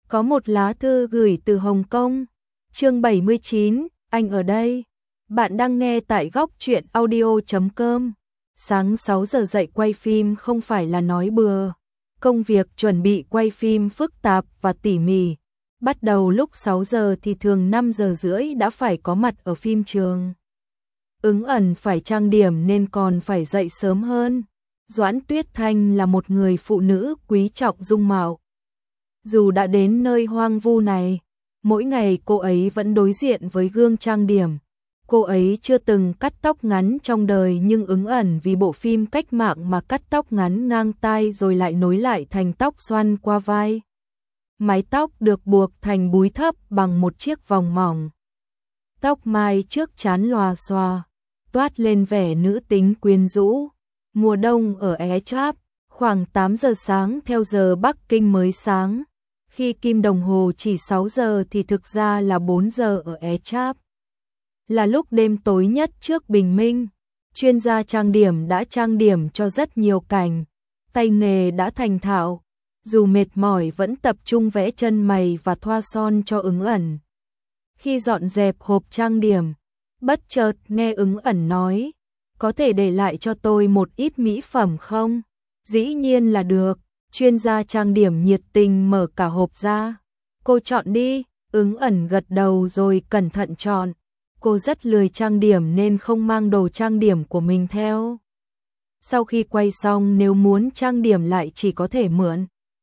Có một lá thư gửi từ Hồng Kông. Chương 79, anh ở đây. Bạn đang nghe tại góc truyện audio.com. Sáng 6 giờ dậy quay phim không phải là nói bừa. Công việc chuẩn bị quay phim phức tạp và tỉ mỉ. Bắt đầu lúc 6 giờ thì thường 5 giờ rưỡi đã phải có mặt ở phim trường. Ứng ẩn phải trang điểm nên còn phải dậy sớm hơn. Doãn Tuyết Thanh là một người phụ nữ quý trọng dung mạo. Dù đã đến nơi hoang vu này, mỗi ngày cô ấy vẫn đối diện với gương trang điểm. Cô ấy chưa từng cắt tóc ngắn trong đời nhưng Ứng ẩn vì bộ phim cách mạng mà cắt tóc ngắn ngang tai rồi lại nối lại thành tóc xoăn qua vai. Mái tóc được buộc thành búi thấp bằng một chiếc vòng mỏng. Tóc mai trước trán lòa xòa, toát lên vẻ nữ tính quyến rũ. Mùa đông ở Ái Cháp, khoảng 8 giờ sáng theo giờ Bắc Kinh mới sáng. Khi kim đồng hồ chỉ 6 giờ thì thực ra là 4 giờ ở Ái Cháp. Là lúc đêm tối nhất trước bình minh. Chuyên gia trang điểm đã trang điểm cho rất nhiều cảnh. Tay nghề đã thành thạo. Dù mệt mỏi vẫn tập trung vẽ chân mày và thoa son cho Ứng ẩn. Khi dọn dẹp hộp trang điểm, bất chợt nghe Ứng ẩn nói, có thể để lại cho tôi một ít mỹ phẩm không? Dĩ nhiên là được. Chuyên gia trang điểm nhiệt tình mở cả hộp ra. Cô chọn đi. Ứng ẩn gật đầu rồi cẩn thận chọn. Cô rất lười trang điểm nên không mang đồ trang điểm của mình theo. Sau khi quay xong nếu muốn trang điểm lại chỉ có thể mượn.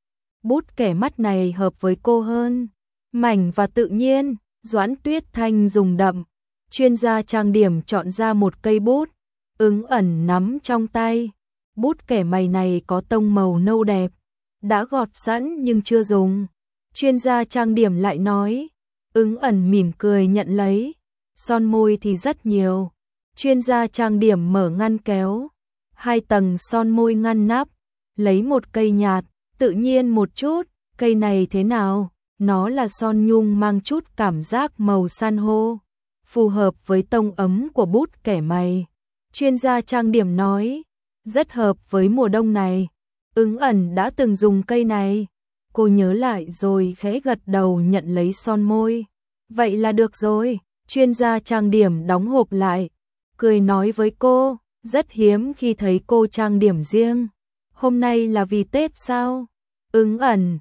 Bút kẻ mắt này hợp với cô hơn. Mảnh và tự nhiên, Doãn Tuyết Thanh dùng đậm. Chuyên gia trang điểm chọn ra một cây bút. Ứng ẩn nắm trong tay. Bút kẻ mày này có tông màu nâu đẹp. Đã gọt sẵn nhưng chưa dùng. Chuyên gia trang điểm lại nói. Ứng ẩn mỉm cười nhận lấy. Son môi thì rất nhiều. Chuyên gia trang điểm mở ngăn kéo. 2 tầng son môi ngăn nắp. Lấy một cây nhạt, tự nhiên một chút. Cây này thế nào? Nó là son nhung mang chút cảm giác màu san hô. Phù hợp với tông ấm của bút kẻ mày. Chuyên gia trang điểm nói. Rất hợp với mùa đông này. Ứng ẩn đã từng dùng cây này. Cô nhớ lại rồi khẽ gật đầu nhận lấy son môi. Vậy là được rồi. Chuyên gia trang điểm đóng hộp lại. Cười nói với cô. Rất hiếm khi thấy cô trang điểm riêng. Hôm nay là vì Tết sao? Ứng ẩn.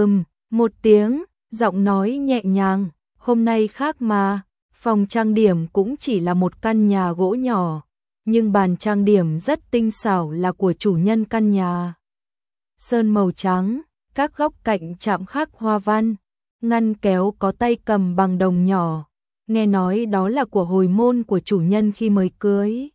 Một tiếng. Giọng nói nhẹ nhàng. Hôm nay khác mà. Phòng trang điểm cũng chỉ là một căn nhà gỗ nhỏ. Nhưng bàn trang điểm rất tinh xảo là của chủ nhân căn nhà. Sơn màu trắng, các góc cạnh chạm khắc hoa văn, ngăn kéo có tay cầm bằng đồng nhỏ. Nghe nói đó là của hồi môn của chủ nhân khi mới cưới.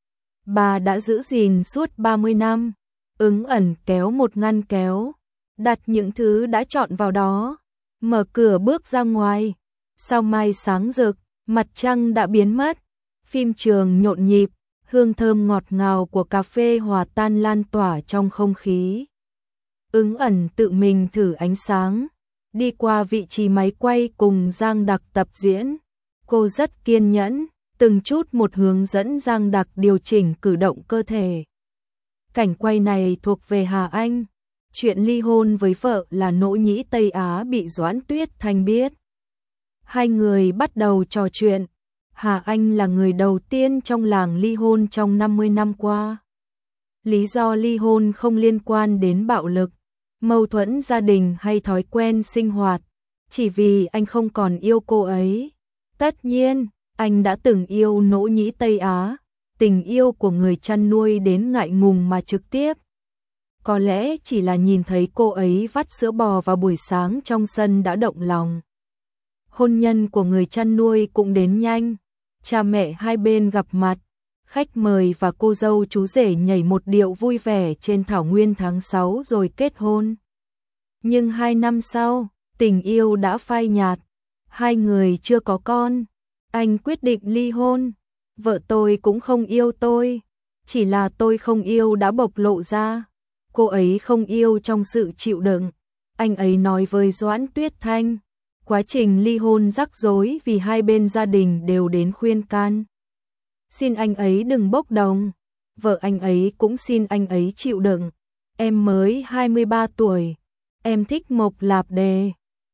Bà đã giữ gìn suốt 30 năm. Ứng ẩn kéo một ngăn kéo, đặt những thứ đã chọn vào đó. Mở cửa bước ra ngoài. Sao mai sáng rực, mặt trăng đã biến mất. Phim trường nhộn nhịp. Hương thơm ngọt ngào của cà phê hòa tan lan tỏa trong không khí. Ứng ẩn tự mình thử ánh sáng, đi qua vị trí máy quay cùng Giang Đặc tập diễn. Cô rất kiên nhẫn, từng chút một hướng dẫn Giang Đặc điều chỉnh cử động cơ thể. Cảnh quay này thuộc về Hà Anh. Chuyện ly hôn với vợ là Nỗ Nhĩ Tây Á bị Doãn Tuyết Thanh biết. Hai người bắt đầu trò chuyện. Hà Anh là người đầu tiên trong làng ly hôn trong 50 năm qua. Lý do ly hôn không liên quan đến bạo lực, mâu thuẫn gia đình hay thói quen sinh hoạt, chỉ vì anh không còn yêu cô ấy. Tất nhiên, anh đã từng yêu Nỗ Nhĩ Tây Á, tình yêu của người chăn nuôi đến ngại ngùng mà trực tiếp. Có lẽ chỉ là nhìn thấy cô ấy vắt sữa bò vào buổi sáng trong sân đã động lòng. Hôn nhân của người chăn nuôi cũng đến nhanh. Cha mẹ hai bên gặp mặt, khách mời và cô dâu chú rể nhảy một điệu vui vẻ trên thảo nguyên tháng 6 rồi kết hôn. Nhưng 2 năm sau, tình yêu đã phai nhạt, hai người chưa có con. Anh quyết định ly hôn. Vợ tôi cũng không yêu tôi, chỉ là tôi không yêu đã bộc lộ ra. Cô ấy không yêu trong sự chịu đựng. Anh ấy nói với Doãn Tuyết Thanh. Quá trình ly hôn rắc rối vì hai bên gia đình đều đến khuyên can. Xin anh ấy đừng bốc đồng. Vợ anh ấy cũng xin anh ấy chịu đựng. Em mới 23 tuổi. Em thích Mộc Lạp Đề.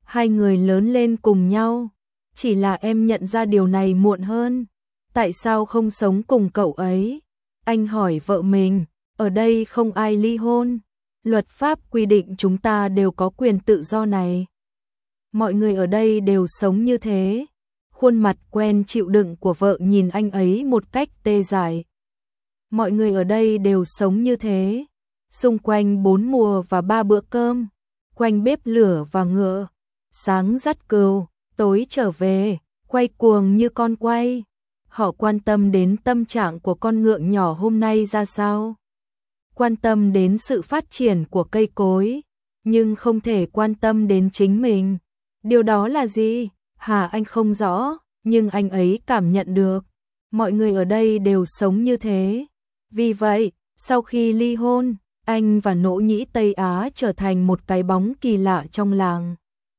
hai người lớn lên cùng nhau, chỉ là em nhận ra điều này muộn hơn. Tại sao không sống cùng cậu ấy? Anh hỏi vợ mình, ở đây không ai ly hôn. Luật pháp quy định chúng ta đều có quyền tự do này. Mọi người ở đây đều sống như thế. Khuôn mặt quen chịu đựng của vợ nhìn anh ấy một cách tê dại. Mọi người ở đây đều sống như thế. Xung quanh 4 mùa và 3 bữa cơm. Quanh bếp lửa và ngựa. Sáng dắt cừu, tối trở về, quay cuồng như con quay. Họ quan tâm đến tâm trạng của con ngựa nhỏ hôm nay ra sao. Quan tâm đến sự phát triển của cây cối, nhưng không thể quan tâm đến chính mình. Điều đó là gì? Anh không rõ, nhưng anh ấy cảm nhận được. Mọi người ở đây đều sống như thế. Vì vậy, sau khi ly hôn, anh và Nỗ Nhĩ Tây Á trở thành một cái bóng kỳ lạ trong làng.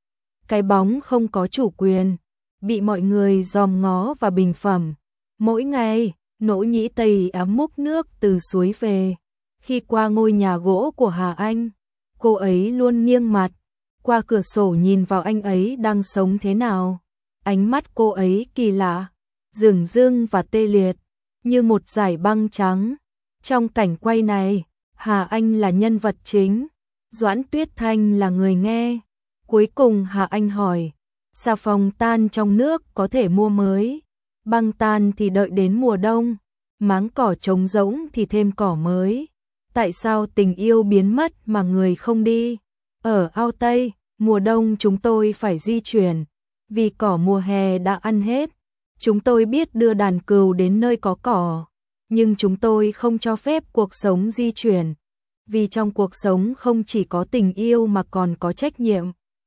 Cái bóng không có chủ quyền, bị mọi người dòm ngó và bình phẩm. Mỗi ngày, Nỗ Nhĩ Tây Á múc nước từ suối về. Khi qua ngôi nhà gỗ của Hà Anh, cô ấy luôn nghiêng mặt, qua cửa sổ nhìn vào anh ấy đang sống thế nào. Ánh mắt cô ấy kỳ lạ, dửng dưng và tê liệt, như một dải băng trắng. Trong cảnh quay này, Hà Anh là nhân vật chính, Doãn Tuyết Thanh là người nghe. Cuối cùng Hà Anh hỏi, xà phòng tan trong nước có thể mua mới, băng tan thì đợi đến mùa đông, máng cỏ trống rỗng thì thêm cỏ mới. Tại sao tình yêu biến mất mà người không đi? Ở Ao Tây, mùa đông chúng tôi phải di chuyển, vì cỏ mùa hè đã ăn hết. Chúng tôi biết đưa đàn cừu đến nơi có cỏ, nhưng chúng tôi không cho phép cuộc sống di chuyển, vì trong cuộc sống không chỉ có tình yêu mà còn có trách nhiệm.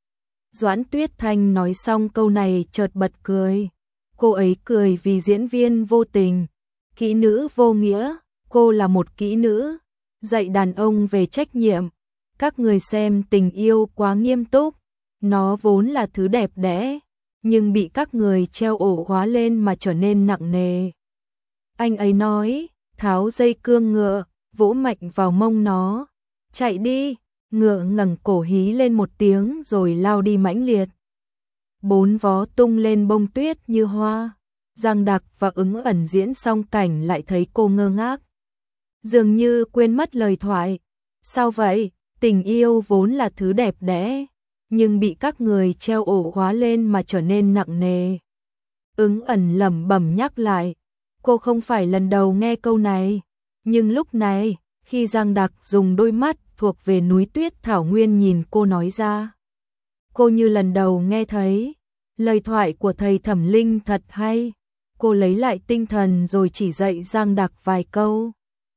Doãn Tuyết Thanh nói xong câu này chợt bật cười. Cô ấy cười vì diễn viên vô tình, kỹ nữ vô nghĩa. Cô là một kỹ nữ, dạy đàn ông về trách nhiệm. Các người xem tình yêu quá nghiêm túc, nó vốn là thứ đẹp đẽ, nhưng bị các người treo ổ khóa lên mà trở nên nặng nề. Anh ấy nói, tháo dây cương ngựa, vỗ mạnh vào mông nó. Chạy đi, ngựa ngẩng cổ hí lên một tiếng rồi lao đi mãnh liệt. 4 vó tung lên bông tuyết như hoa. Giang Đặc và Ứng Ẩn diễn xong cảnh lại thấy cô ngơ ngác, dường như quên mất lời thoại. Sao vậy? Tình yêu vốn là thứ đẹp đẽ, nhưng bị các người treo ổ khóa lên mà trở nên nặng nề. Ứng Ẩn lẩm bẩm nhắc lại. Cô không phải lần đầu nghe câu này, nhưng lúc này, khi Giang Đặc dùng đôi mắt thuộc về núi tuyết thảo nguyên nhìn cô nói ra, cô như lần đầu nghe thấy. Lời thoại của thầy Thẩm Linh thật hay. Cô lấy lại tinh thần rồi chỉ dạy Giang Đặc vài câu,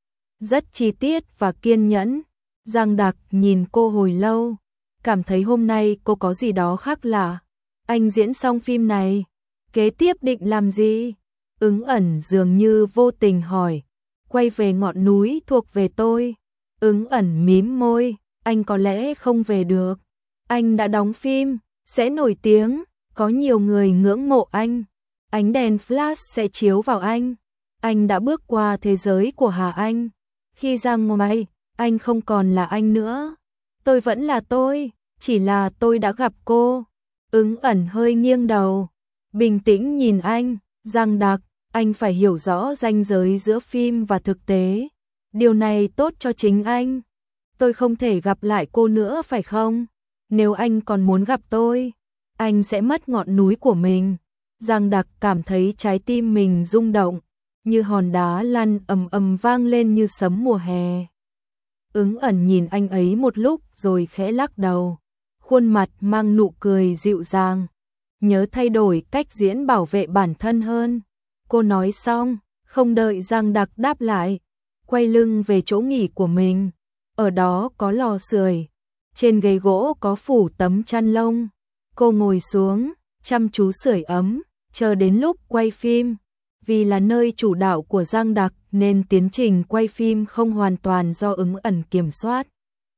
rất chi tiết và kiên nhẫn. Giang Đặc nhìn cô hồi lâu, cảm thấy hôm nay cô có gì đó khác lạ. Anh diễn xong phim này, kế tiếp định làm gì? Ứng Ẩn dường như vô tình hỏi. Quay về ngọn núi thuộc về tôi. Ứng Ẩn mím môi, anh có lẽ không về được. Anh đã đóng phim, sẽ nổi tiếng, có nhiều người ngưỡng mộ anh. Ánh đèn flash sẽ chiếu vào anh. Anh đã bước qua thế giới của Hà Anh. Khi ra ngoài, anh không còn là anh nữa. Tôi vẫn là tôi, chỉ là tôi đã gặp cô. Ứng Ẩn hơi nghiêng đầu, bình tĩnh nhìn anh. Giang Đặc, anh phải hiểu rõ ranh giới giữa phim và thực tế. Điều này tốt cho chính anh. Tôi không thể gặp lại cô nữa phải không? Nếu anh còn muốn gặp tôi, anh sẽ mất ngọn núi của mình. Giang Đặc cảm thấy trái tim mình rung động, như hòn đá lăn ầm ầm vang lên như sấm mùa hè. Ứng Ẩn nhìn anh ấy một lúc rồi khẽ lắc đầu, khuôn mặt mang nụ cười dịu dàng. Nhớ thay đổi cách diễn bảo vệ bản thân hơn. Cô nói xong, không đợi Giang Đặc đáp lại, quay lưng về chỗ nghỉ của mình. Ở đó có lò sưởi, trên ghế gỗ có phủ tấm chăn lông. Cô ngồi xuống, chăm chú sưởi ấm, chờ đến lúc quay phim. Vì là nơi chủ đạo của Giang Đặc nên tiến trình quay phim không hoàn toàn do Ứng Ẩn kiểm soát.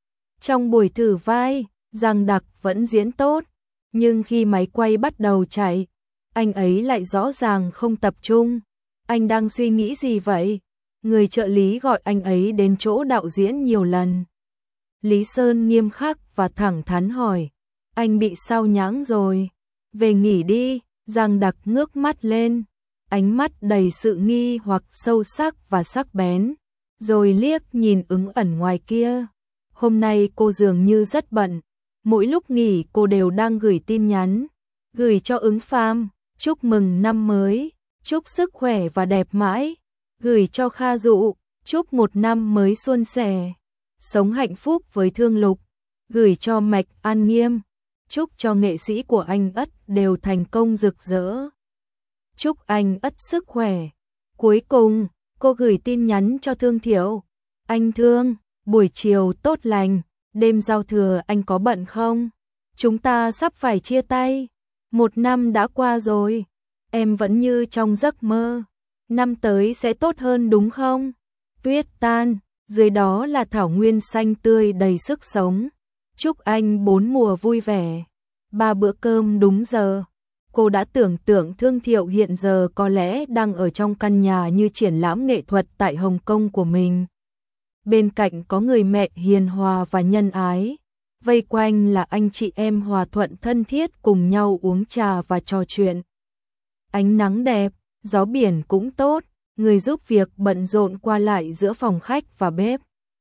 Trong buổi thử vai, Giang Đặc vẫn diễn tốt, nhưng khi máy quay bắt đầu chạy, anh ấy lại rõ ràng không tập trung. Anh đang suy nghĩ gì vậy? Người trợ lý gọi anh ấy đến chỗ đạo diễn nhiều lần. Lý Sơn nghiêm khắc và thẳng thắn hỏi, Anh bị sao nhãng rồi. Về nghỉ đi. Giang Đặc ngước mắt lên, ánh mắt đầy sự nghi hoặc sâu sắc và sắc bén, rồi liếc nhìn Ứng Ẩn ngoài kia. Hôm nay cô dường như rất bận, mỗi lúc nghỉ cô đều đang gửi tin nhắn, gửi cho Ứng Pham, chúc mừng năm mới, chúc sức khỏe và đẹp mãi, gửi cho Kha Dụ, chúc một năm mới suôn sẻ, sống hạnh phúc với Thương Lục, gửi cho Mạch An Nghiêm, chúc cho nghệ sĩ của anh Ất đều thành công rực rỡ. Chúc anh Ất sức khỏe. Cuối cùng, cô gửi tin nhắn cho Thương Thiệu. Anh Thương, buổi chiều tốt lành, đêm giao thừa anh có bận không? Chúng ta sắp phải chia tay. Một năm đã qua rồi, em vẫn như trong giấc mơ. Năm tới sẽ tốt hơn đúng không? Tuyết tan, dưới đó là thảo nguyên xanh tươi đầy sức sống. Chúc anh 4 mùa vui vẻ. 3 bữa cơm đúng giờ. Cô đã tưởng tượng Thương Thiệu hiện giờ có lẽ đang ở trong căn nhà như triển lãm nghệ thuật tại Hồng Kông của mình. Bên cạnh có người mẹ hiền hòa và nhân ái. Vây quanh là anh chị em hòa thuận thân thiết cùng nhau uống trà và trò chuyện. Ánh nắng đẹp, gió biển cũng tốt, người giúp việc bận rộn qua lại giữa phòng khách và bếp.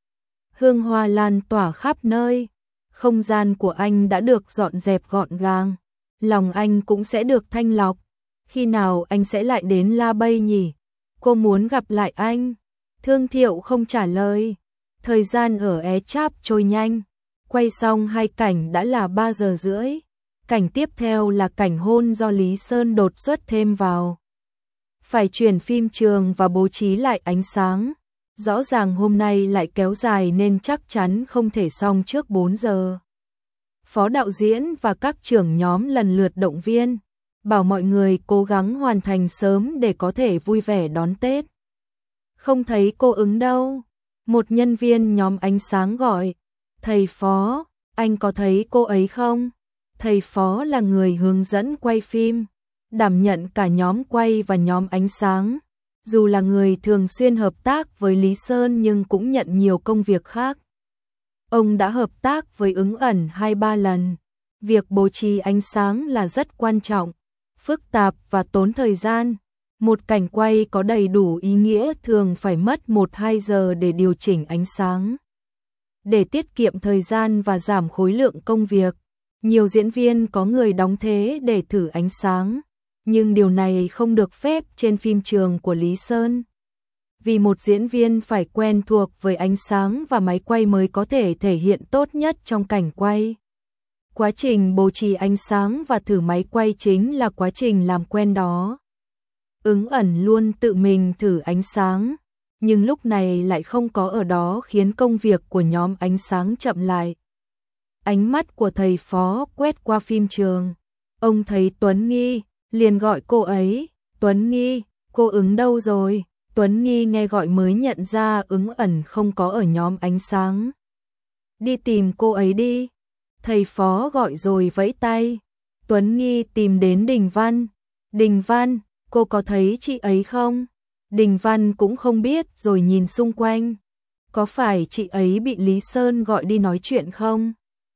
Hương hoa lan tỏa khắp nơi. Không gian của anh đã được dọn dẹp gọn gàng, lòng anh cũng sẽ được thanh lọc. Khi nào anh sẽ lại đến La Bay nhỉ? Cô muốn gặp lại anh. Thương Thiệu không trả lời. Thời gian ở É Cháp trôi nhanh. Quay xong 2 cảnh đã là 3 giờ rưỡi. Cảnh tiếp theo là cảnh hôn do Lý Sơn đột xuất thêm vào. Phải chuyển phim trường và bố trí lại ánh sáng. Rõ ràng hôm nay lại kéo dài nên chắc chắn không thể xong trước 4 giờ. Phó đạo diễn và các trưởng nhóm lần lượt động viên, bảo mọi người cố gắng hoàn thành sớm để có thể vui vẻ đón Tết. Không thấy cô Ứng đâu. Một nhân viên nhóm ánh sáng gọi. Thầy Phó, anh có thấy cô ấy không? Thầy Phó là người hướng dẫn quay phim, đảm nhận cả nhóm quay và nhóm ánh sáng. Dù là người thường xuyên hợp tác với Lý Sơn nhưng cũng nhận nhiều công việc khác. Ông đã hợp tác với Ứng Ẩn 2-3 lần. Việc bố trí ánh sáng là rất quan trọng, phức tạp và tốn thời gian. Một cảnh quay có đầy đủ ý nghĩa thường phải mất 1-2 giờ để điều chỉnh ánh sáng. Để tiết kiệm thời gian và giảm khối lượng công việc, nhiều diễn viên có người đóng thế để thử ánh sáng. Nhưng điều này không được phép trên phim trường của Lý Sơn. Vì một diễn viên phải quen thuộc với ánh sáng và máy quay mới có thể thể hiện tốt nhất trong cảnh quay. Quá trình bố trí ánh sáng và thử máy quay chính là quá trình làm quen đó. Ứng Ẩn luôn tự mình thử ánh sáng, nhưng lúc này lại không có ở đó khiến công việc của nhóm ánh sáng chậm lại. Ánh mắt của thầy Phó quét qua phim trường. Ông thấy Tuấn Nghi, liền gọi cô ấy. Tuấn Nghi, cô Ứng đâu rồi? Tuấn Nghi nghe gọi mới nhận ra Ứng Ẩn không có ở nhóm ánh sáng. Đi tìm cô ấy đi. Thầy Phó gọi rồi vẫy tay. Tuấn Nghi tìm đến Đình Văn. Đình Văn, cô có thấy chị ấy không? Đình Văn cũng không biết rồi nhìn xung quanh. Có phải chị ấy bị Lý Sơn gọi đi nói chuyện không?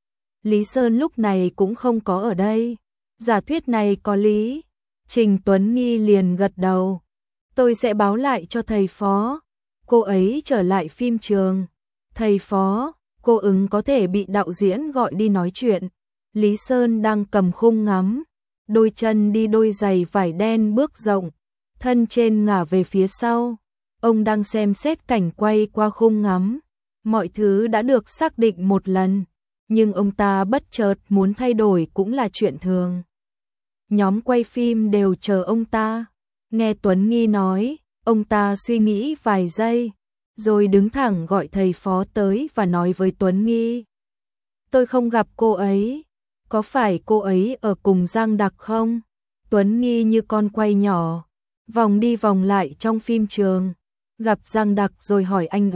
Lý Sơn lúc này cũng không có ở đây. Giả thuyết này có lý. Trình Tuấn Nghi liền gật đầu. Tôi sẽ báo lại cho thầy Phó. Cô ấy trở lại phim trường. Thầy Phó, cô Ứng có thể bị đạo diễn gọi đi nói chuyện. Lý Sơn đang cầm khung ngắm. Đôi chân đi đôi giày vải đen bước rộng. Thân trên ngả về phía sau. Ông đang xem xét cảnh quay qua khung ngắm. Mọi thứ đã được xác định một lần. Nhưng ông ta bất chợt muốn thay đổi cũng là chuyện thường. Nhóm quay phim đều chờ ông ta. Nghe Tuấn Nghi nói, ông ta suy nghĩ vài giây, rồi đứng thẳng gọi thầy Phó tới và nói với Tuấn Nghi. Tôi không gặp cô ấy, có phải cô ấy ở cùng Giang Đặc không? Tuấn Nghi như con quay nhỏ, vòng đi vòng lại trong phim trường, gặp Giang Đặc rồi hỏi anh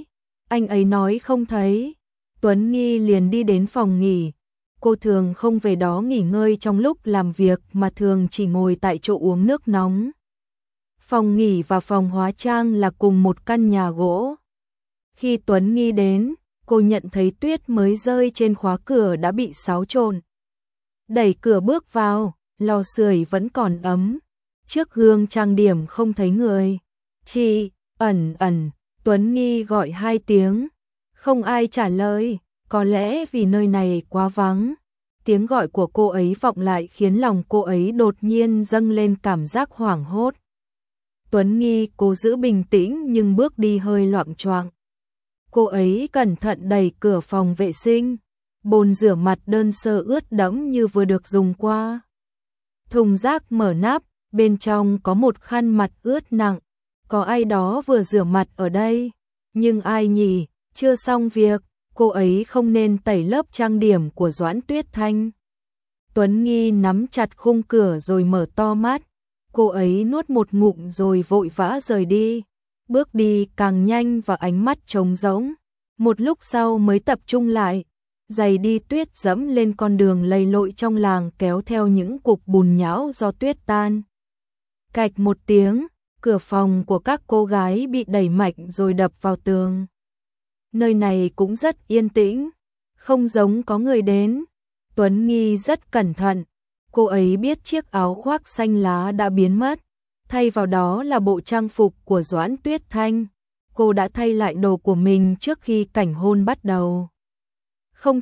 ấy nói không thấy. Tuấn Nghi liền đi đến phòng nghỉ. Cô thường không về đó nghỉ ngơi trong lúc làm việc mà thường chỉ ngồi tại chỗ uống nước nóng. Phòng nghỉ và phòng hóa trang là cùng một căn nhà gỗ. Khi Tuấn Nghi đến, cô nhận thấy tuyết mới rơi trên khóa cửa đã bị xáo trộn. đẩy cửa bước vào, lò sưởi vẫn còn ấm. Trước gương trang điểm không thấy người. Chị, ẩn ẩn, Tuấn Nghi gọi 2 tiếng. Không ai trả lời, có lẽ vì nơi này quá vắng. Tiếng gọi của cô ấy vọng lại khiến lòng cô ấy đột nhiên dâng lên cảm giác hoảng hốt. Tuấn Nghi cố giữ bình tĩnh nhưng bước đi hơi loạng choạng. Cô ấy cẩn thận đẩy cửa phòng vệ sinh. Bồn rửa mặt đơn sơ ướt đẫm như vừa được dùng qua. Thùng rác mở nắp, bên trong có một khăn mặt ướt nặng. Có ai đó vừa rửa mặt ở đây. Nhưng ai nhỉ, chưa xong việc, cô ấy không nên tẩy lớp trang điểm của Doãn Tuyết Thanh. Tuấn Nghi nắm chặt khung cửa rồi mở to mắt. Cô ấy nuốt một ngụm rồi vội vã rời đi. Bước đi càng nhanh và ánh mắt trống rỗng. Một lúc sau mới tập trung lại. Giày đi tuyết dẫm lên con đường lầy lội trong làng kéo theo những cục bùn nhão do tuyết tan. Cạch một tiếng, cửa phòng của các cô gái bị đẩy mạnh rồi đập vào tường. Nơi này cũng rất yên tĩnh, không giống có người đến. Tuấn Nghi rất cẩn thận. Cô ấy biết chiếc áo khoác xanh lá đã biến mất. Thay vào đó là bộ trang phục của Doãn Tuyết Thanh. Cô đã thay lại đồ của mình trước khi cảnh hôn bắt đầu. Không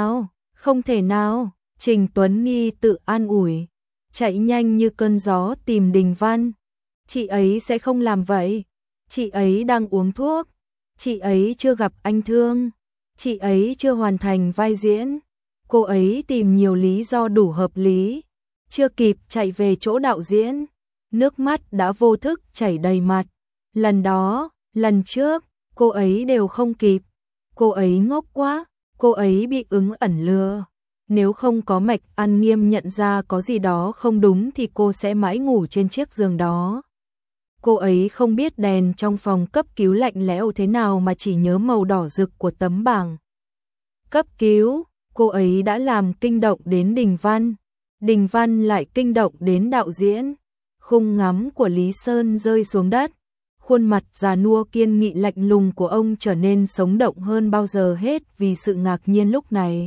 thể nào, Trình Tuấn Nghi tự an ủi. Chạy nhanh như cơn gió tìm Đình Văn. Chị ấy sẽ không làm vậy. Chị ấy đang uống thuốc. Chị ấy chưa gặp anh Thương. Chị ấy chưa hoàn thành vai diễn. Cô ấy tìm nhiều lý do đủ hợp lý. Chưa kịp chạy về chỗ đạo diễn. Nước mắt đã vô thức chảy đầy mặt. Lần đó, lần trước, cô ấy đều không kịp. Cô ấy ngốc quá. Cô ấy bị ứng ẩn lừa. Nếu không có Mạch An Nghiêm nhận ra có gì đó không đúng thì cô sẽ mãi ngủ trên chiếc giường đó. Cô ấy không biết đèn trong phòng cấp cứu lạnh lẽo thế nào mà chỉ nhớ màu đỏ rực của tấm bảng. Cấp cứu, cô ấy đã làm kinh động đến Đình Văn. Đình Văn lại kinh động đến đạo diễn. Khung ngắm của Lý Sơn rơi xuống đất. Khuôn mặt già nua kiên nghị lạnh lùng của ông trở nên sống động hơn bao giờ hết vì sự ngạc nhiên lúc này.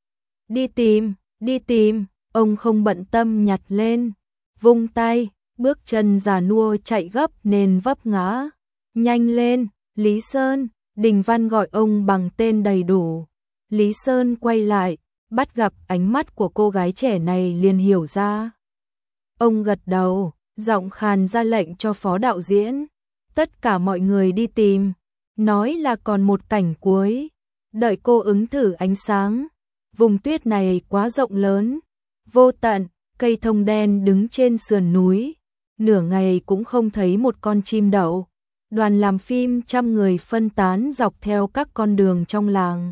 Đi tìm, ông không bận tâm nhặt lên, vung tay, bước chân già nua chạy gấp nên vấp ngã. Nhanh lên, Lý Sơn, Đình Văn gọi ông bằng tên đầy đủ. Lý Sơn quay lại, bắt gặp ánh mắt của cô gái trẻ này liền hiểu ra. Ông gật đầu, giọng khàn ra lệnh cho phó đạo diễn. Tất cả mọi người đi tìm, nói là còn một cảnh cuối, đợi cô ứng thử ánh sáng. Vùng tuyết này quá rộng lớn, vô tận, cây thông đen đứng trên sườn núi, nửa ngày cũng không thấy một con chim đậu. Đoàn làm phim trăm người phân tán dọc theo các con đường trong làng.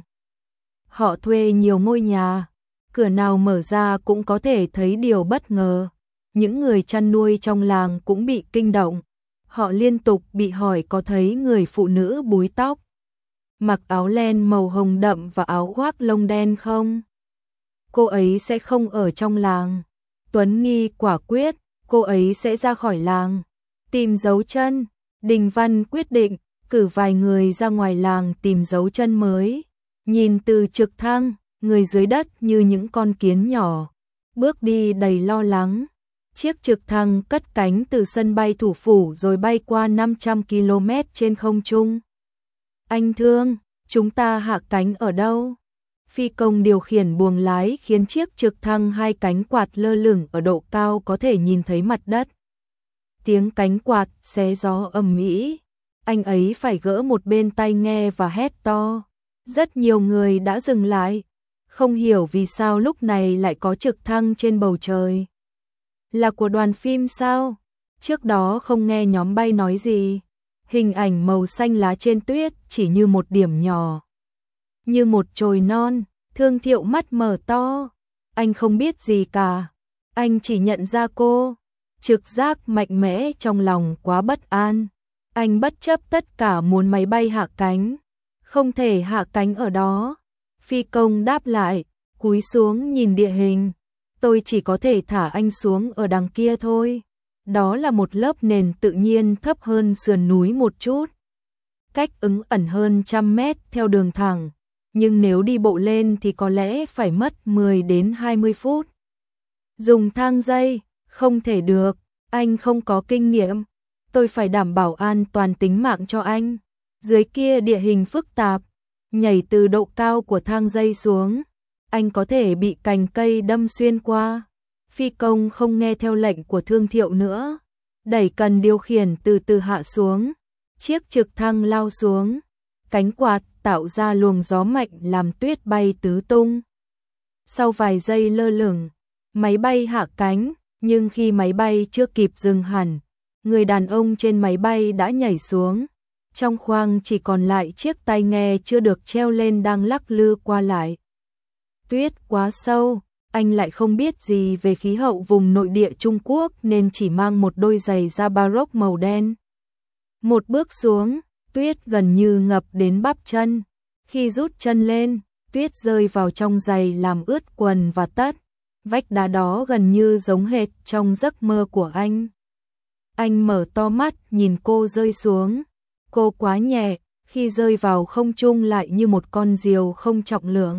Họ thuê nhiều ngôi nhà, cửa nào mở ra cũng có thể thấy điều bất ngờ. Những người chăn nuôi trong làng cũng bị kinh động. Họ liên tục bị hỏi có thấy người phụ nữ búi tóc, mặc áo len màu hồng đậm và áo khoác lông đen không? Cô ấy sẽ không ở trong làng. Tuấn Nghi quả quyết, cô ấy sẽ ra khỏi làng, tìm dấu chân. Đình Văn quyết định cử vài người ra ngoài làng tìm dấu chân mới. Nhìn từ trực thăng, người dưới đất như những con kiến nhỏ, bước đi đầy lo lắng. Chiếc trực thăng cất cánh từ sân bay thủ phủ rồi bay qua 500 km trên không trung. Anh Thương, chúng ta hạ cánh ở đâu? Phi công điều khiển buồng lái khiến chiếc trực thăng hai cánh quạt lơ lửng ở độ cao có thể nhìn thấy mặt đất. Tiếng cánh quạt xé gió ầm ĩ. Anh ấy phải gỡ một bên tai nghe và hét to. Rất nhiều người đã dừng lại, không hiểu vì sao lúc này lại có trực thăng trên bầu trời. Là của đoàn phim sao? Trước đó không nghe nhóm bay nói gì. Hình ảnh màu xanh lá trên tuyết chỉ như một điểm nhỏ. Như một chồi non, Thương Thiệu mắt mở to. Anh không biết gì cả. Anh chỉ nhận ra cô. Trực giác mạnh mẽ trong lòng quá bất an. Anh bất chấp tất cả muốn máy bay hạ cánh. Không thể hạ cánh ở đó. Phi công đáp lại, cúi xuống nhìn địa hình. Tôi chỉ có thể thả anh xuống ở đằng kia thôi. Đó là một lớp nền tự nhiên thấp hơn sườn núi một chút. Cách ứng ẩn hơn 100 mét theo đường thẳng. Nhưng nếu đi bộ lên thì có lẽ phải mất 10 đến 20 phút. Dùng thang dây, không thể được, anh không có kinh nghiệm. Tôi phải đảm bảo an toàn tính mạng cho anh. Dưới kia địa hình phức tạp, nhảy từ độ cao của thang dây xuống, anh có thể bị cành cây đâm xuyên qua. Phi công không nghe theo lệnh của Thương Thiệu nữa, đẩy cần điều khiển từ từ hạ xuống. Chiếc trực thăng lao xuống, cánh quạt tạo ra luồng gió mạnh làm tuyết bay tứ tung. Sau vài giây lơ lửng, máy bay hạ cánh, nhưng khi máy bay chưa kịp dừng hẳn, người đàn ông trên máy bay đã nhảy xuống. Trong khoang chỉ còn lại chiếc tai nghe chưa được treo lên đang lắc lư qua lại. Tuyết quá sâu, anh lại không biết gì về khí hậu vùng nội địa Trung Quốc nên chỉ mang một đôi giày da Baroque màu đen. Một bước xuống, tuyết gần như ngập đến bắp chân. Khi rút chân lên, tuyết rơi vào trong giày làm ướt quần và tất. Vách đá đó gần như giống hệt trong giấc mơ của anh. Anh mở to mắt nhìn cô rơi xuống. Cô quá nhẹ, khi rơi vào không trung lại như một con diều không trọng lượng.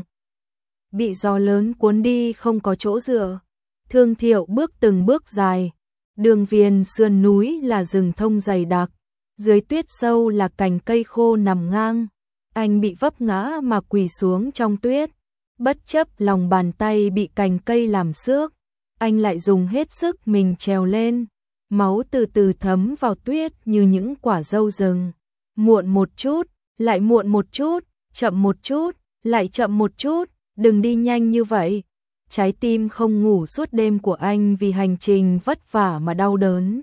Bị gió lớn cuốn đi không có chỗ dựa. Thương Thiệu bước từng bước dài. Đường viền sườn núi là rừng thông dày đặc. Dưới tuyết sâu là cành cây khô nằm ngang. Anh bị vấp ngã mà quỳ xuống trong tuyết. Bất chấp lòng bàn tay bị cành cây làm xước, anh lại dùng hết sức mình trèo lên. Máu từ từ thấm vào tuyết như những quả dâu rừng. Muộn một chút, lại muộn một chút, chậm một chút, lại chậm một chút, đừng đi nhanh như vậy. Trái tim không ngủ suốt đêm của anh vì hành trình vất vả mà đau đớn.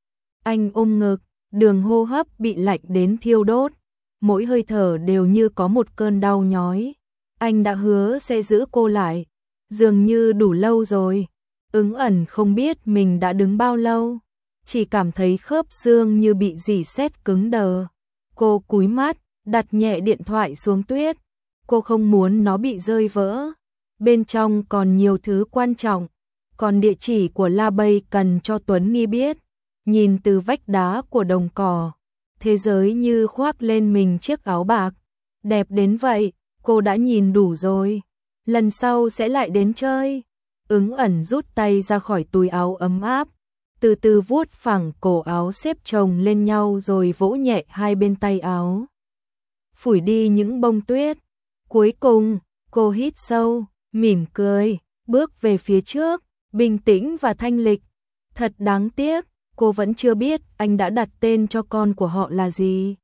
Anh ôm ngực, đường hô hấp bị lạnh đến thiêu đốt. Mỗi hơi thở đều như có một cơn đau nhói. Anh đã hứa sẽ giữ cô lại. Dường như đủ lâu rồi. Ứng ẩn không biết mình đã đứng bao lâu. Chỉ cảm thấy khớp xương như bị rỉ sét cứng đờ. Cô cúi mắt, đặt nhẹ điện thoại xuống tuyết. Cô không muốn nó bị rơi vỡ. Bên trong còn nhiều thứ quan trọng. Còn địa chỉ của La Bay cần cho Tuấn Nghi biết. Nhìn từ vách đá của đồng cỏ, thế giới như khoác lên mình chiếc áo bạc. Đẹp đến vậy, cô đã nhìn đủ rồi. Lần sau sẽ lại đến chơi. Ứng ẩn rút tay ra khỏi túi áo ấm áp, từ từ vuốt phẳng cổ áo xếp chồng lên nhau rồi vỗ nhẹ hai bên tay áo. Phủi đi những bông tuyết. Cuối cùng, cô hít sâu, mỉm cười, bước về phía trước, bình tĩnh và thanh lịch. Thật đáng tiếc, cô vẫn chưa biết anh đã đặt tên cho con của họ là gì.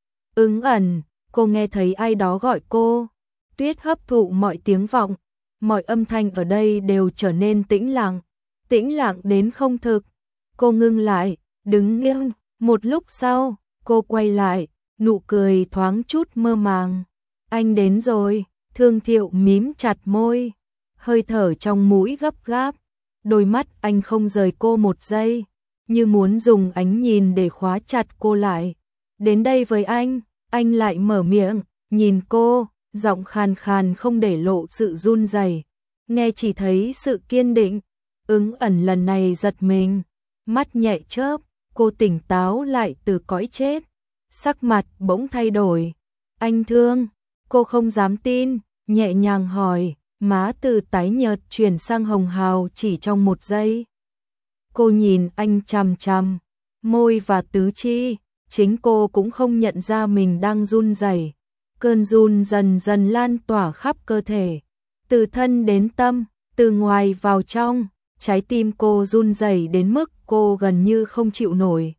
Ứng ẩn, cô nghe thấy ai đó gọi cô. Tuyết hấp thụ mọi tiếng vọng, mọi âm thanh ở đây đều trở nên tĩnh lặng đến không thực. Cô ngưng lại, đứng nghiêng, một lúc sau, cô quay lại, nụ cười thoáng chút mơ màng. Anh đến rồi, Thương Thiệu mím chặt môi, hơi thở trong mũi gấp gáp, đôi mắt anh không rời cô một giây, như muốn dùng ánh nhìn để khóa chặt cô lại. Đến đây với anh lại mở miệng, nhìn cô, giọng khàn khàn không để lộ sự run rẩy, nghe chỉ thấy sự kiên định. Ứng ẩn lần này giật mình, mắt nhẹ chớp, cô tỉnh táo lại từ cõi chết, sắc mặt bỗng thay đổi. Anh Thương, cô không dám tin, nhẹ nhàng hỏi, má từ tái nhợt chuyển sang hồng hào chỉ trong một giây. Cô nhìn anh chằm chằm, môi và tứ chi, chính cô cũng không nhận ra mình đang run rẩy. Cơn run dần dần lan tỏa khắp cơ thể, từ thân đến tâm, từ ngoài vào trong, trái tim cô run rẩy đến mức cô gần như không chịu nổi.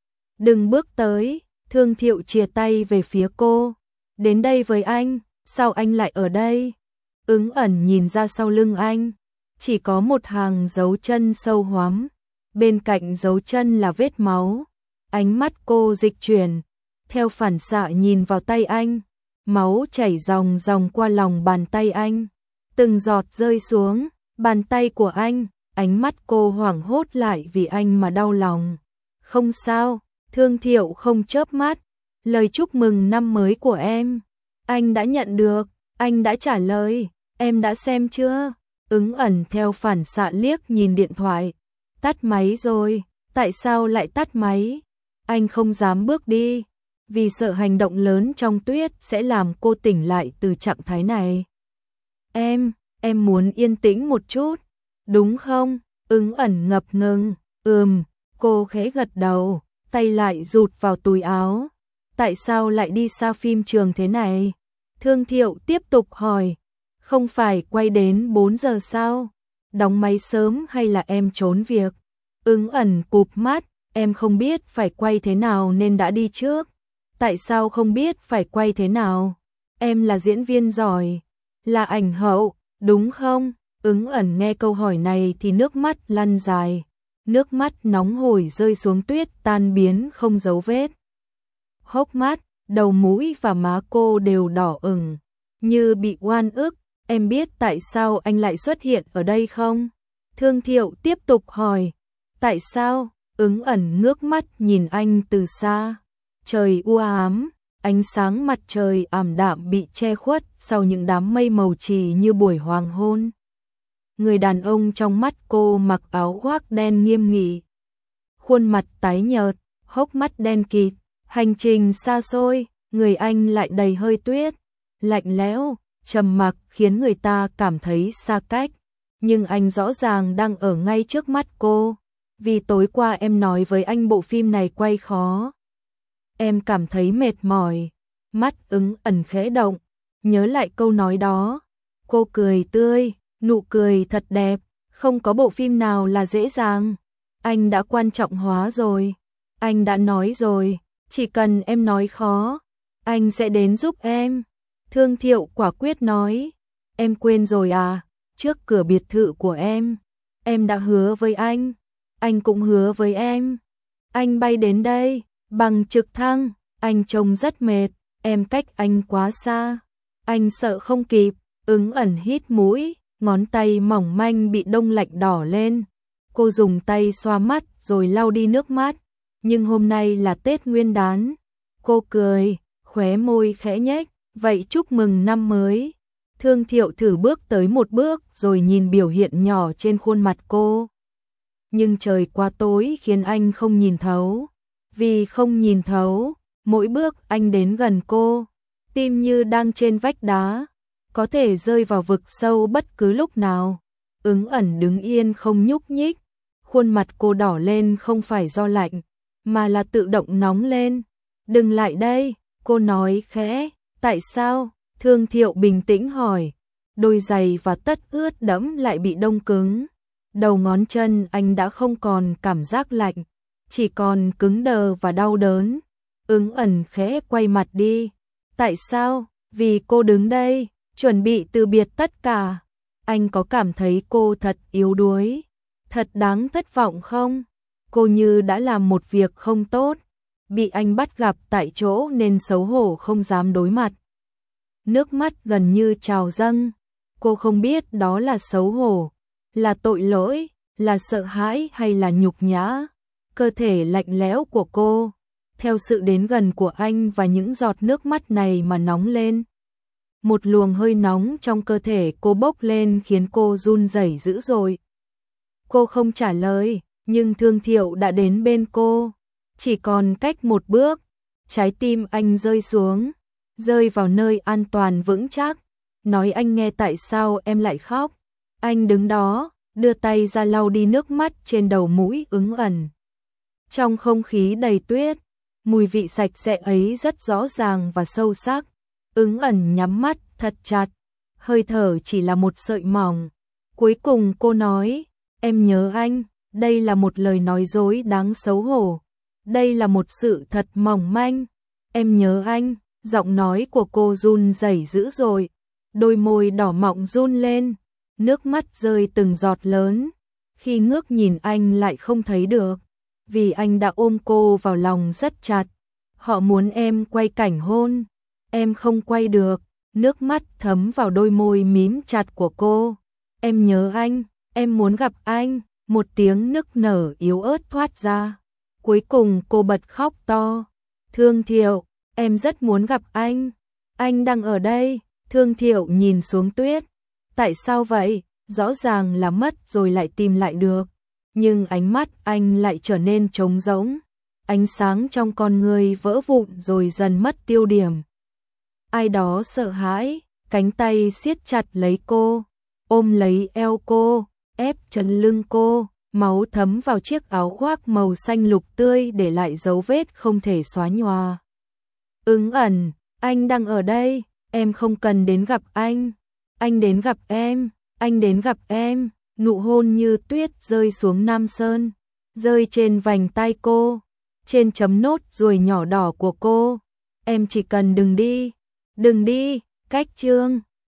Đừng bước tới, Thương Thiệu chìa tay về phía cô. Đến đây với anh, sao anh lại ở đây? Ứng ẩn nhìn ra sau lưng anh, chỉ có một hàng dấu chân sâu hoắm, bên cạnh dấu chân là vết máu. Ánh mắt cô dịch chuyển, theo phản xạ nhìn vào tay anh, máu chảy ròng ròng qua lòng bàn tay anh, từng giọt rơi xuống bàn tay của anh. Ánh mắt cô hoảng hốt lại vì anh mà đau lòng. Không sao, Thương Thiệu không chớp mắt. Lời chúc mừng năm mới của em, anh đã nhận được, anh đã trả lời, em đã xem chưa? Ứng ẩn theo phản xạ liếc nhìn điện thoại. Tắt máy rồi, tại sao lại tắt máy? Anh không dám bước đi, vì sợ hành động lớn trong tuyết sẽ làm cô tỉnh lại từ trạng thái này. Em muốn yên tĩnh một chút. đúng không? Ứng ẩn ngập ngừng, cô khẽ gật đầu, tay lại rụt vào túi áo. Tại sao lại đi xa phim trường thế này? Thương Thiệu tiếp tục hỏi, không phải quay đến 4 giờ sao? Đóng máy sớm hay là em trốn việc? Ứng ẩn cụp mắt, em không biết phải quay thế nào nên đã đi trước. Tại sao không biết phải quay thế nào? Em là diễn viên giỏi, là ảnh hậu, đúng không? Ứng ẩn nghe câu hỏi này thì nước mắt lăn dài. Nước mắt nóng hổi rơi xuống tuyết tan biến không dấu vết. Hốc mắt, đầu mũi và má cô đều đỏ ửng, như bị oan ức. Em biết tại sao anh lại xuất hiện ở đây không? Thương Thiệu tiếp tục hỏi. Tại sao? Ứng ẩn ngước mắt nhìn anh từ xa. Trời u ám, ánh sáng mặt trời ảm đạm bị che khuất sau những đám mây màu chì như buổi hoàng hôn. Người đàn ông trong mắt cô mặc áo khoác đen nghiêm nghị. Khuôn mặt tái nhợt, hốc mắt đen kịt, hành trình xa xôi, người anh lại đầy hơi tuyết, lạnh lẽo, trầm mặc khiến người ta cảm thấy xa cách. Nhưng anh rõ ràng đang ở ngay trước mắt cô. Vì tối qua em nói với anh bộ phim này quay khó. Em cảm thấy mệt mỏi. Mắt Ứng ẩn khẽ động, nhớ lại câu nói đó. Cô cười tươi, nụ cười thật đẹp. Không có bộ phim nào là dễ dàng. Anh đã quan trọng hóa rồi. Anh đã nói rồi, chỉ cần em nói khó, anh sẽ đến giúp em. Thương Thiệu quả quyết nói. Em quên rồi à? Trước cửa biệt thự của em đã hứa với anh cũng hứa với em. Anh bay đến đây bằng trực thăng, anh trông rất mệt, em cách anh quá xa, anh sợ không kịp. Ứng ẩn hít mũi, ngón tay mỏng manh bị đông lạnh đỏ lên. Cô dùng tay xoa mắt rồi lau đi nước mắt. Nhưng hôm nay là Tết Nguyên đán. Cô cười, khóe môi khẽ nhếch, vậy chúc mừng năm mới. Thương Thiệu thử bước tới một bước rồi nhìn biểu hiện nhỏ trên khuôn mặt cô. Nhưng trời quá tối khiến anh không nhìn thấu. Vì không nhìn thấu, mỗi bước anh đến gần cô, tim như đang trên vách đá, có thể rơi vào vực sâu bất cứ lúc nào. Ứng ẩn đứng yên không nhúc nhích, khuôn mặt cô đỏ lên không phải do lạnh, mà là tự động nóng lên. Đừng lại đây, cô nói khẽ. Tại sao? Thương Thiệu bình tĩnh hỏi. Đôi giày và tất ướt đẫm lại bị đông cứng. Đầu ngón chân anh đã không còn cảm giác lạnh, chỉ còn cứng đờ và đau đớn. Ứng ẩn khẽ quay mặt đi. Tại sao? Vì cô đứng đây, chuẩn bị từ biệt tất cả. Anh có cảm thấy cô thật yếu đuối, thật đáng thất vọng không? Cô như đã làm một việc không tốt, bị anh bắt gặp tại chỗ nên xấu hổ không dám đối mặt. Nước mắt gần như trào dâng. Cô không biết đó là xấu hổ, là tội lỗi, là sợ hãi hay là nhục nhã. Cơ thể lạnh lẽo của cô, theo sự đến gần của anh và những giọt nước mắt này mà nóng lên. Một luồng hơi nóng trong cơ thể cô bốc lên khiến cô run rẩy dữ dội. Cô không trả lời, nhưng Thương Thiệu đã đến bên cô. Chỉ còn cách một bước, trái tim anh rơi xuống, rơi vào nơi an toàn vững chắc. Nói anh nghe tại sao em lại khóc. Anh đứng đó, đưa tay ra lau đi nước mắt trên đầu mũi Ứng ẩn. Trong không khí đầy tuyết, mùi vị sạch sẽ ấy rất rõ ràng và sâu sắc. Ứng ẩn nhắm mắt thật chặt, hơi thở chỉ là một sợi mỏng. Cuối cùng cô nói, em nhớ anh. Đây là một lời nói dối đáng xấu hổ. Đây là một sự thật mỏng manh. Em nhớ anh. Giọng nói của cô run rẩy dữ dội, đôi môi đỏ mọng run lên, nước mắt rơi từng giọt lớn. Khi ngước nhìn anh lại không thấy được, vì anh đã ôm cô vào lòng rất chặt. Họ muốn em quay cảnh hôn, em không quay được. Nước mắt thấm vào đôi môi mím chặt của cô. Em nhớ anh, em muốn gặp anh. Một tiếng nức nở yếu ớt thoát ra. Cuối cùng cô bật khóc to. Thương Thiệu, em rất muốn gặp anh. Anh đang ở đây. Thương Thiệu nhìn xuống tuyết. Tại sao vậy? Rõ ràng là mất rồi lại tìm lại được. Nhưng ánh mắt anh lại trở nên trống rỗng. Ánh sáng trong con người vỡ vụn rồi dần mất tiêu điểm. Ai đó sợ hãi, cánh tay siết chặt lấy cô, ôm lấy eo cô. ép chân lưng cô, máu thấm vào chiếc áo khoác màu xanh lục tươi để lại dấu vết không thể xóa nhòa. Ứng ẩn, anh đang ở đây, em không cần đến gặp anh đến gặp em, anh đến gặp em, nụ hôn như tuyết rơi xuống Nam Sơn, rơi trên vành tay cô, trên chấm nốt ruồi nhỏ đỏ của cô. Em chỉ cần đừng đi, cách Trương.